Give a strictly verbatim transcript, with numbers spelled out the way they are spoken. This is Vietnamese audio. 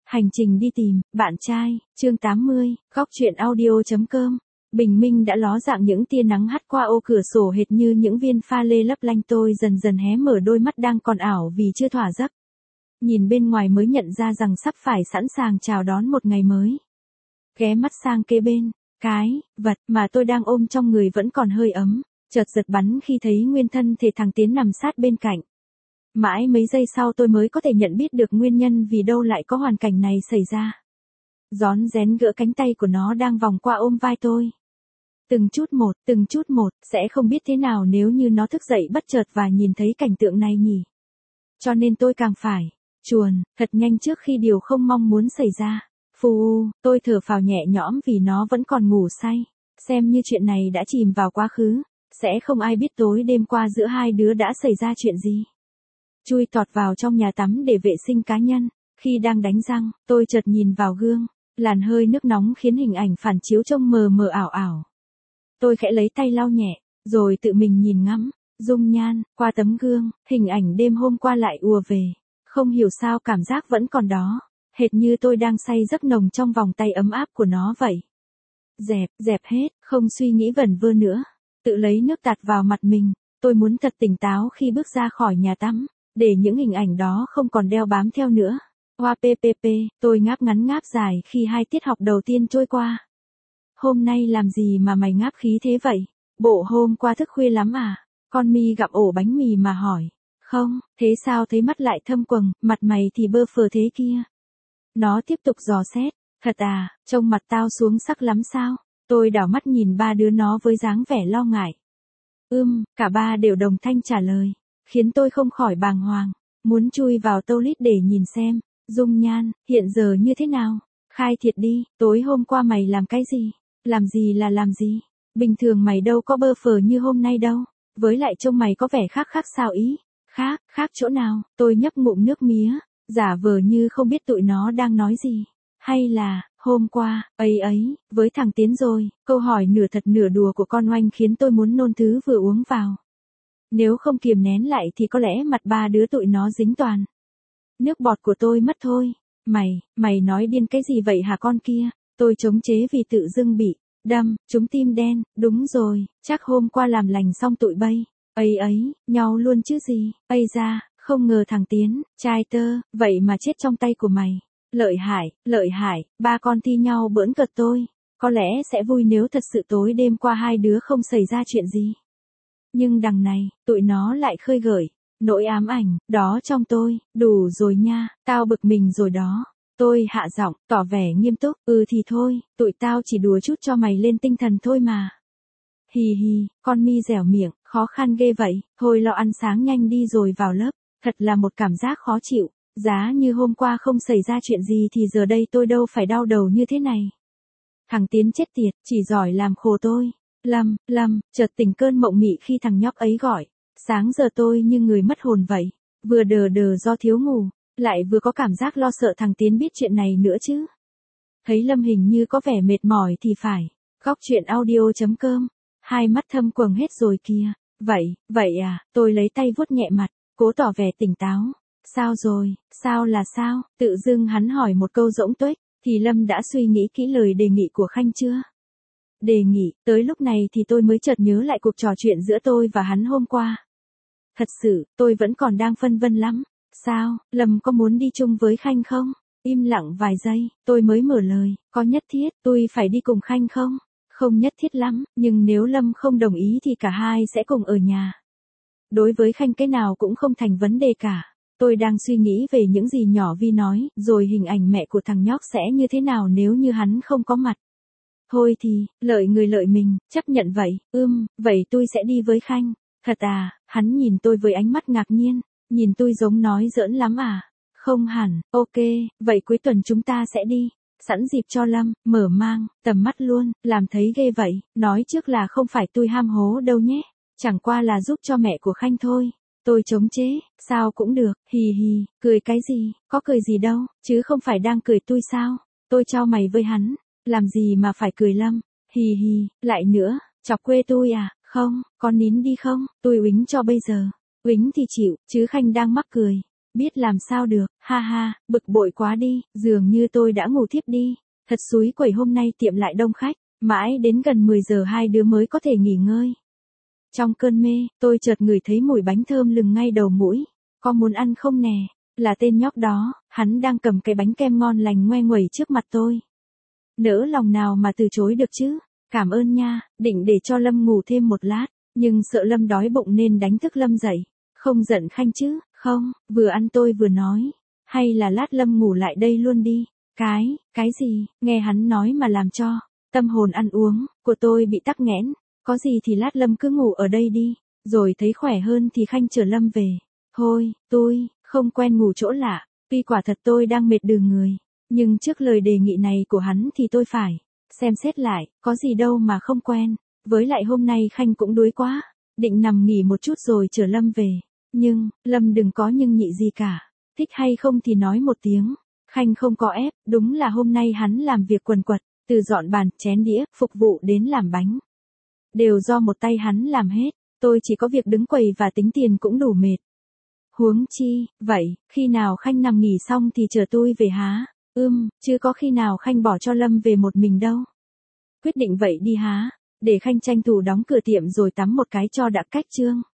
Hành trình đi tìm, bạn trai, chương tám mươi, góc truyện audio.com. Bình minh đã ló dạng những tia nắng hắt qua ô cửa sổ hệt như những viên pha lê lấp lánh, tôi dần dần hé mở đôi mắt đang còn ảo vì chưa thỏa giấc. Nhìn bên ngoài mới nhận ra rằng sắp phải sẵn sàng chào đón một ngày mới. Ghé mắt sang kế bên, cái vật mà tôi đang ôm trong người vẫn còn hơi ấm, chợt giật bắn khi thấy nguyên thân thể thằng Tiến nằm sát bên cạnh. Mãi mấy giây sau tôi mới có thể nhận biết được nguyên nhân vì đâu lại có hoàn cảnh này xảy ra. Rón rén gỡ cánh tay của nó đang vòng qua ôm vai tôi. Từng chút một, từng chút một, sẽ không biết thế nào nếu như nó thức dậy bất chợt và nhìn thấy cảnh tượng này nhỉ. Cho nên tôi càng phải chuồn thật nhanh trước khi điều không mong muốn xảy ra. Phù, tôi thở phào nhẹ nhõm vì nó vẫn còn ngủ say. Xem như chuyện này đã chìm vào quá khứ, sẽ không ai biết tối đêm qua giữa hai đứa đã xảy ra chuyện gì. Chui tọt vào trong nhà tắm để vệ sinh cá nhân. Khi đang đánh răng, tôi chợt nhìn vào gương. Làn hơi nước nóng khiến hình ảnh phản chiếu trông mờ mờ ảo ảo. Tôi khẽ lấy tay lau nhẹ, rồi tự mình nhìn ngắm, dung nhan, qua tấm gương, hình ảnh đêm hôm qua lại ùa về. Không hiểu sao cảm giác vẫn còn đó, hệt như tôi đang say giấc nồng trong vòng tay ấm áp của nó vậy. Dẹp, dẹp hết, không suy nghĩ vẩn vơ nữa. Tự lấy nước tạt vào mặt mình, tôi muốn thật tỉnh táo khi bước ra khỏi nhà tắm, để những hình ảnh đó không còn đeo bám theo nữa. Hoa ppp, tôi ngáp ngắn ngáp dài khi hai tiết học đầu tiên trôi qua. Hôm nay làm gì mà mày ngáp khí thế vậy? Bộ hôm qua thức khuya lắm à? Con Mi gặm ổ bánh mì mà hỏi. Không, thế sao thấy mắt lại thâm quầng, mặt mày thì bơ phờ thế kia. Nó tiếp tục dò xét. Thật à, trông mặt tao xuống sắc lắm sao? Tôi đảo mắt nhìn ba đứa nó với dáng vẻ lo ngại. Ưm, cả ba đều đồng thanh trả lời, khiến tôi không khỏi bàng hoàng, muốn chui vào toilet để nhìn xem, dung nhan, hiện giờ như thế nào? Khai thiệt đi, tối hôm qua mày làm cái gì? Làm gì là làm gì? Bình thường mày đâu có bơ phờ như hôm nay đâu, với lại trông mày có vẻ khác khác sao ý? Khác, khác chỗ nào? Tôi nhấp ngụm nước mía, giả vờ như không biết tụi nó đang nói gì. Hay là, hôm qua, ấy ấy, với thằng Tiến rồi, câu hỏi nửa thật nửa đùa của con oanh khiến tôi muốn nôn thứ vừa uống vào. Nếu không kiềm nén lại thì có lẽ mặt ba đứa tụi nó dính toàn. Nước bọt của tôi mất thôi. Mày, mày nói điên cái gì vậy hả con kia? Tôi chống chế vì tự dưng bị đâm, trúng tim đen, đúng rồi, chắc hôm qua làm lành xong tụi bay. Ấy ấy, nhau luôn chứ gì, ây ra, không ngờ thằng Tiến, trai tơ, vậy mà chết trong tay của mày. Lợi hại, lợi hại, ba con thi nhau bỡn cợt tôi. Có lẽ sẽ vui nếu thật sự tối đêm qua hai đứa không xảy ra chuyện gì. Nhưng đằng này, tụi nó lại khơi gợi nỗi ám ảnh, đó trong tôi, đủ rồi nha, tao bực mình rồi đó. Tôi hạ giọng, tỏ vẻ nghiêm túc, ừ thì thôi, tụi tao chỉ đùa chút cho mày lên tinh thần thôi mà. Hì hì, con Mi dẻo miệng, khó khăn ghê vậy, thôi lo ăn sáng nhanh đi rồi vào lớp, thật là một cảm giác khó chịu, giá như hôm qua không xảy ra chuyện gì thì giờ đây tôi đâu phải đau đầu như thế này. Thằng Tiến chết tiệt, chỉ giỏi làm khổ tôi. Lâm, Lâm, chợt tỉnh cơn mộng mị khi thằng nhóc ấy gọi. Sáng giờ tôi như người mất hồn vậy, vừa đờ đờ do thiếu ngủ, lại vừa có cảm giác lo sợ thằng Tiến biết chuyện này nữa chứ. Thấy Lâm hình như có vẻ mệt mỏi thì phải. Góc truyện audio.com. Hai mắt thâm quầng hết rồi kìa. Vậy, vậy à, tôi lấy tay vuốt nhẹ mặt, cố tỏ vẻ tỉnh táo. Sao rồi, sao là sao? Tự dưng hắn hỏi một câu rỗng tuếch, thì Lâm đã suy nghĩ kỹ lời đề nghị của Khanh chưa? Đề nghị, tới lúc này thì tôi mới chợt nhớ lại cuộc trò chuyện giữa tôi và hắn hôm qua. Thật sự, tôi vẫn còn đang phân vân lắm. Sao, Lâm có muốn đi chung với Khanh không? Im lặng vài giây, tôi mới mở lời, có nhất thiết tôi phải đi cùng Khanh không? Không nhất thiết lắm, nhưng nếu Lâm không đồng ý thì cả hai sẽ cùng ở nhà. Đối với Khanh cái nào cũng không thành vấn đề cả. Tôi đang suy nghĩ về những gì nhỏ Vi nói, rồi hình ảnh mẹ của thằng nhóc sẽ như thế nào nếu như hắn không có mặt. Thôi thì, lợi người lợi mình, chấp nhận vậy, ưm, vậy tôi sẽ đi với Khanh. Thật à, hắn nhìn tôi với ánh mắt ngạc nhiên, nhìn tôi giống nói giỡn lắm à. Không hẳn, ok, vậy cuối tuần chúng ta sẽ đi. Sẵn dịp cho Lâm, mở mang, tầm mắt luôn, làm thấy ghê vậy, nói trước là không phải tôi ham hố đâu nhé. Chẳng qua là giúp cho mẹ của Khanh thôi. Tôi chống chế, sao cũng được, hì hì, cười cái gì, có cười gì đâu, chứ không phải đang cười tôi sao. Tôi cho mày với hắn, làm gì mà phải cười Lâm, hì hì, lại nữa, chọc quê tôi à, không, con nín đi không, tôi uýnh cho bây giờ, uýnh thì chịu, chứ Khanh đang mắc cười. Biết làm sao được, ha ha, bực bội quá đi, dường như tôi đã ngủ thiếp đi. Thật xúi quẩy hôm nay tiệm lại đông khách, mãi đến gần mười giờ hai đứa mới có thể nghỉ ngơi. Trong cơn mê, tôi chợt ngửi thấy mùi bánh thơm lừng ngay đầu mũi. Có muốn ăn không nè? Là tên nhóc đó, hắn đang cầm cái bánh kem ngon lành ngoe nguẩy trước mặt tôi. Nỡ lòng nào mà từ chối được chứ? Cảm ơn nha, định để cho Lâm ngủ thêm một lát, nhưng sợ Lâm đói bụng nên đánh thức Lâm dậy. Không giận Khanh chứ? Không, vừa ăn tôi vừa nói. Hay là lát Lâm ngủ lại đây luôn đi. Cái, cái gì, nghe hắn nói mà làm cho tâm hồn ăn uống của tôi bị tắc nghẽn. Có gì thì lát Lâm cứ ngủ ở đây đi, rồi thấy khỏe hơn thì Khanh chở Lâm về. Thôi, tôi không quen ngủ chỗ lạ, tuy quả thật tôi đang mệt đừ người, nhưng trước lời đề nghị này của hắn thì tôi phải xem xét lại, có gì đâu mà không quen. Với lại hôm nay Khanh cũng đuối quá, định nằm nghỉ một chút rồi chở Lâm về. Nhưng, Lâm đừng có nhưng nhị gì cả, thích hay không thì nói một tiếng. Khanh không có ép, đúng là hôm nay hắn làm việc quần quật, từ dọn bàn, chén đĩa, phục vụ đến làm bánh. Đều do một tay hắn làm hết, tôi chỉ có việc đứng quầy và tính tiền cũng đủ mệt. Huống chi, vậy, khi nào Khanh nằm nghỉ xong thì chờ tôi về há? Ưm, chứ có khi nào Khanh bỏ cho Lâm về một mình đâu. Quyết định vậy đi há, để Khanh tranh thủ đóng cửa tiệm rồi tắm một cái cho đã cách chương.